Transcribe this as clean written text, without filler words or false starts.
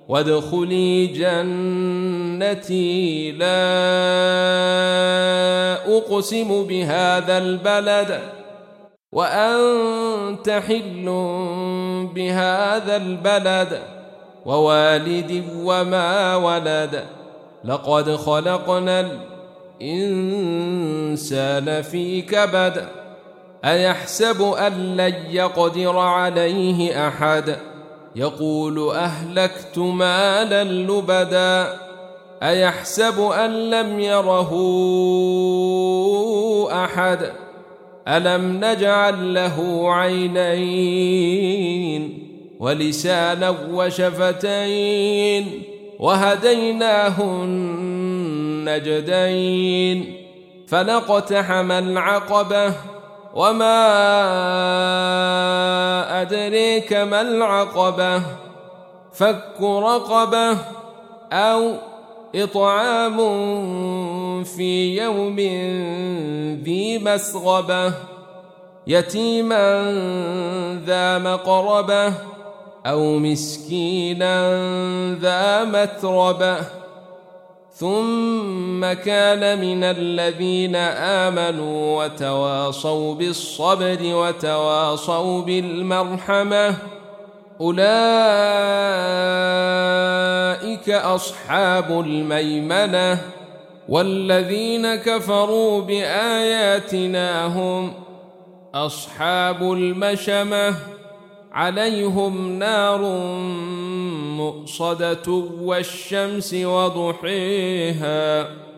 وادخلي جنتي لا أقسم بهذا البلد وأنت حل بهذا البلد ووالد وما ولد لقد خلقنا الإنسان في كبد أيحسب أن لن يقدر عليه أحد يقول أهلكت مالا لبدا أيحسب أن لم يره أحد ألم نجعل له عينين ولسانا وشفتين وهديناه النجدين فلاقتحم العقبة وما أدريك ما العقبة فك رقبة أو إطعام في يوم ذي مسغبة يتيما ذا مقربة أو مسكينا ذا متربة ثم كان من الذين آمنوا وتواصوا بالصبر وتواصوا بالمرحمة أولئك أصحاب الميمنة والذين كفروا بآياتنا هم أصحاب المشأمة عليهم نار مؤصدة والشمس وضحيها